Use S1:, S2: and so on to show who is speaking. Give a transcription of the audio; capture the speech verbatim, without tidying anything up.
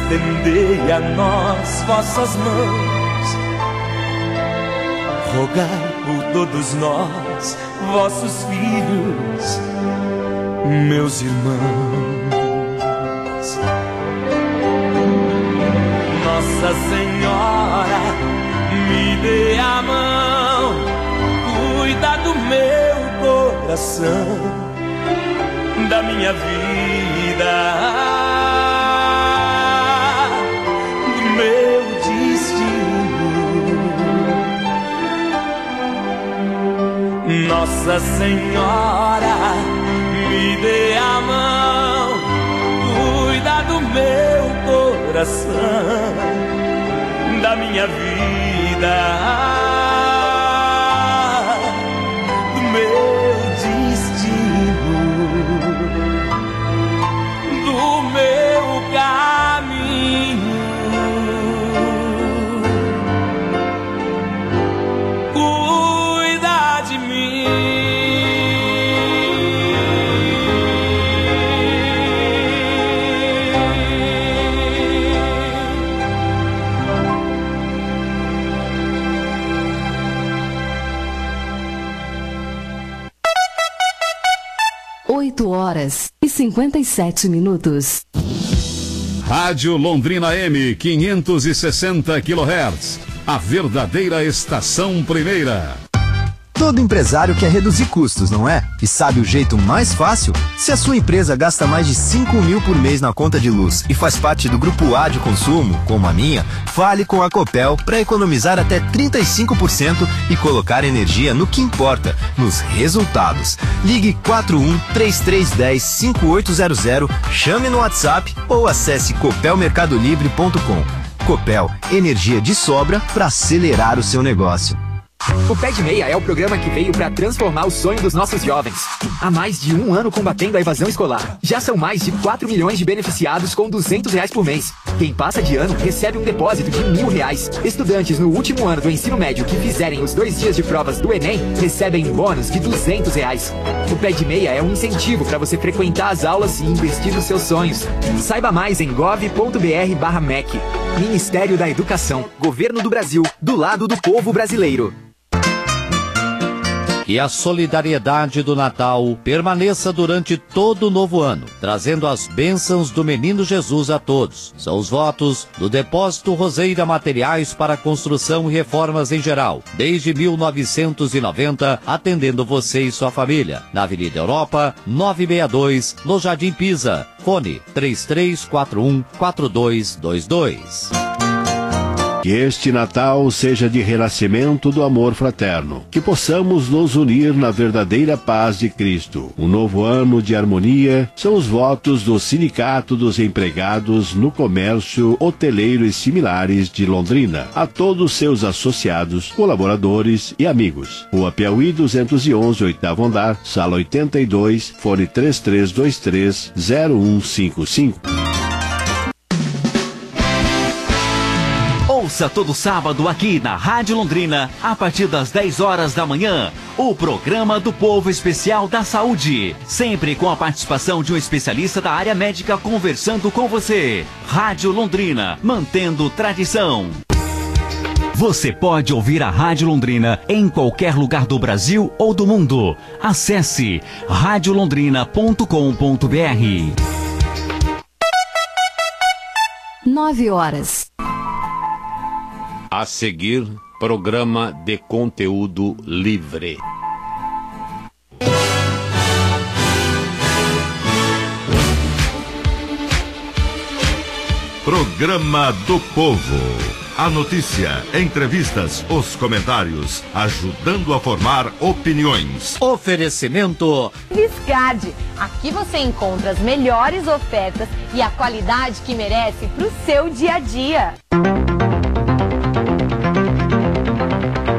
S1: estendei a nós vossas mãos. Rogai por todos nós, vossos filhos, meus irmãos. Nossa Senhora, me dê a mão, cuida do meu coração, da minha vida, do meu destino. Nossa Senhora, me dê a mão, cuida do meu coração, da minha vida, do meu destino, do meu caminho. Cuida de mim.
S2: oito horas e cinquenta e sete minutos.
S3: Rádio Londrina M, quinhentos e sessenta quilohertz. A verdadeira estação primeira.
S4: Todo empresário quer reduzir custos, não é? E sabe o jeito mais fácil? Se a sua empresa gasta mais de cinco mil por mês na conta de luz e faz parte do grupo A de consumo, como a minha, fale com a Copel para economizar até trinta e cinco por cento e colocar energia no que importa, nos resultados. Ligue quatro um, três três um zero, cinco oito zero zero, chame no WhatsApp ou acesse copel mercado livre ponto com. Copel, energia de sobra para acelerar o seu negócio.
S5: O Pé de Meia é o programa que veio para transformar o sonho dos nossos jovens. Há mais de um ano combatendo a evasão escolar. Já são mais de quatro milhões de beneficiados com duzentos reais por mês. Quem passa de ano recebe um depósito de mil reais. Estudantes no último ano do ensino médio que fizerem os dois dias de provas do Enem recebem bônus de duzentos reais. O Pé de Meia é um incentivo para você frequentar as aulas e investir nos seus sonhos. Saiba mais em gov ponto br barra M E C. Ministério da Educação, Governo do Brasil, do lado do povo brasileiro.
S6: Que a solidariedade do Natal permaneça durante todo o novo ano, trazendo as bênçãos do Menino Jesus a todos. São os votos do Depósito Roseira Materiais para Construção e Reformas em Geral, desde mil novecentos e noventa, atendendo você e sua família. Na Avenida Europa, novecentos e sessenta e dois, no Jardim Pisa. Fone três três quatro um, quatro dois dois dois.
S7: Que este Natal seja de renascimento do amor fraterno. Que possamos nos unir na verdadeira paz de Cristo. Um novo ano de harmonia são os votos do Sindicato dos Empregados no Comércio Hoteleiro e Similares de Londrina. A todos seus associados, colaboradores e amigos. Rua Piauí duzentos e onze, oitavo andar, sala oitenta e dois, fone três três dois três, zero um cinco cinco.
S8: Ouça todo sábado aqui na Rádio Londrina, a partir das dez horas da manhã, o programa do Povo Especial da Saúde. Sempre com a participação de um especialista da área médica conversando com você. Rádio Londrina, mantendo tradição. Você pode ouvir a Rádio Londrina em qualquer lugar do Brasil ou do mundo. Acesse rádio londrina ponto com ponto br.
S2: nove horas.
S9: A seguir, programa de conteúdo livre.
S10: Programa do Povo. A notícia, entrevistas, os comentários, ajudando a formar opiniões.
S6: Oferecimento
S11: Viscard. Aqui você encontra as melhores ofertas e a qualidade que merece para o seu dia a dia.